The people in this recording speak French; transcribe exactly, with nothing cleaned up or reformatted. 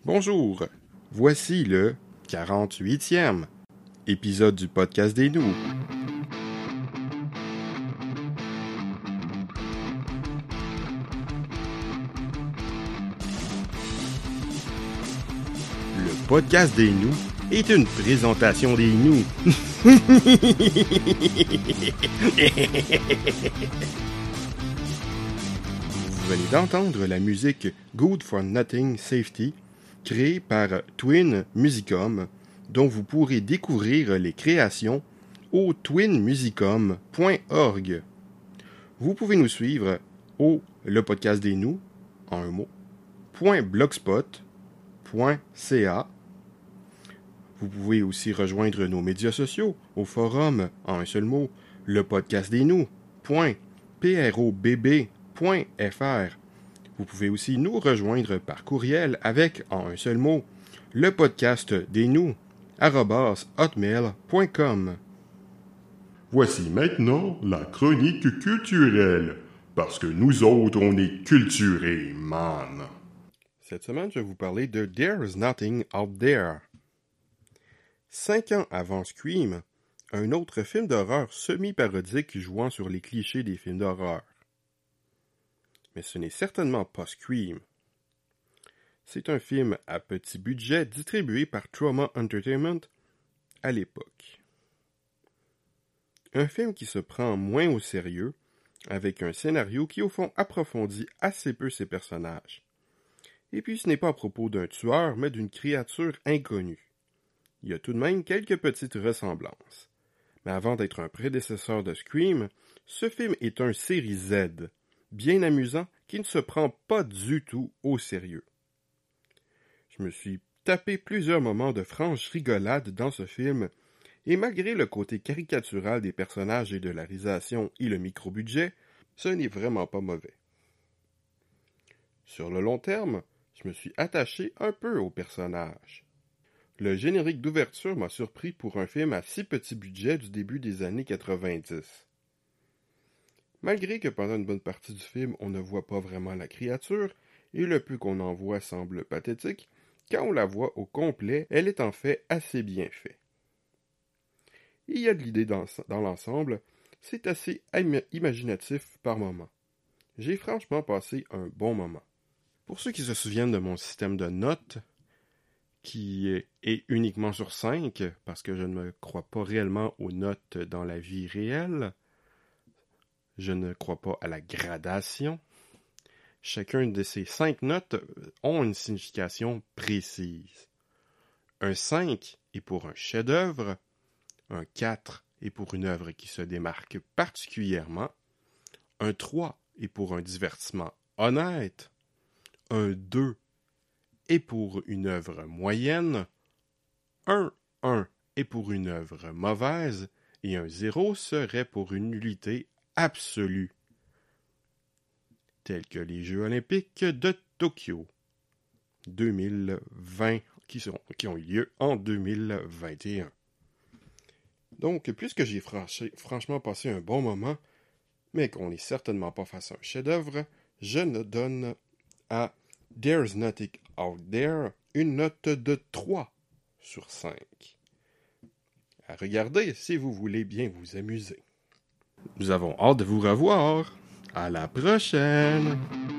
Bonjour, voici le quarante-huitième épisode du podcast des Nous. Le podcast des Nous est une présentation des Nous. Vous venez d'entendre la musique Good for Nothing Safety, créée par Twin Musicom, dont vous pourrez découvrir les créations au twin musicom point org. Vous pouvez nous suivre au Le Podcast des Nous, en un mot, .blogspot point c a. Vous pouvez aussi rejoindre nos médias sociaux au forum, en un seul mot, le podcast des nous, .probb point f r. Vous pouvez aussi nous rejoindre par courriel avec, en un seul mot, le podcast des nous, arobase hotmail point com. Voici maintenant la chronique culturelle, parce que nous autres, on est culturés, man. Cette semaine, je vais vous parler de There's Nothing Out There. Cinq ans avant Scream, un autre film d'horreur semi-parodique jouant sur les clichés des films d'horreur. Mais ce n'est certainement pas Scream. C'est un film à petit budget distribué par Trauma Entertainment à l'époque. Un film qui se prend moins au sérieux, avec un scénario qui au fond approfondit assez peu ses personnages. Et puis ce n'est pas à propos d'un tueur, mais d'une créature inconnue. Il y a tout de même quelques petites ressemblances. Mais avant d'être un prédécesseur de Scream, ce film est un série Z, bien amusant, qui ne se prend pas du tout au sérieux. Je me suis tapé plusieurs moments de franche rigolade dans ce film, et malgré le côté caricatural des personnages et de la réalisation et le micro-budget, ce n'est vraiment pas mauvais. Sur le long terme, je me suis attaché un peu aux personnages. Le générique d'ouverture m'a surpris pour un film à si petit budget du début des années quatre-vingt-dix. Malgré que pendant une bonne partie du film, on ne voit pas vraiment la créature, et le peu qu'on en voit semble pathétique, quand on la voit au complet, elle est en fait assez bien faite. Il y a de l'idée dans, dans l'ensemble, c'est assez im- imaginatif par moment. J'ai franchement passé un bon moment. Pour ceux qui se souviennent de mon système de notes, qui est uniquement sur cinq, parce que je ne me crois pas réellement aux notes dans la vie réelle, je ne crois pas à la gradation. Chacune de ces cinq notes ont une signification précise. Un cinq est pour un chef-d'œuvre, un quatre est pour une œuvre qui se démarque particulièrement, un trois est pour un divertissement honnête, un deux est pour une œuvre moyenne, un un est pour une œuvre mauvaise, et un zéro serait pour une nullité absolue, tels que les Jeux olympiques de Tokyo deux mille vingt, qui, sont, qui ont eu lieu en deux mille vingt et un. Donc, puisque j'ai franchi, franchement passé un bon moment, mais qu'on n'est certainement pas face à un chef-d'œuvre, je ne donne à There's Nothing Out There une note de trois sur cinq. À regarder si vous voulez bien vous amuser. Nous avons hâte de vous revoir. À la prochaine!